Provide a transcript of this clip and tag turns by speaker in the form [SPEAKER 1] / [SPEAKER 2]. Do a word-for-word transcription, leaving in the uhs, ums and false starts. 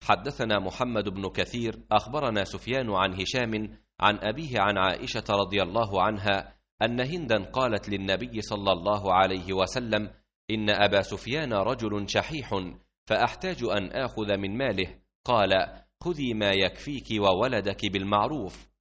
[SPEAKER 1] حدثنا محمد بن كثير أخبرنا سفيان عن هشام عن أبيه عن عائشة رضي الله عنها أن هندا قالت للنبي صلى الله عليه وسلم: إن أبا سفيان رجل شحيح فأحتاج أن آخذ من ماله. قال: خذي ما يكفيك وولدك بالمعروف.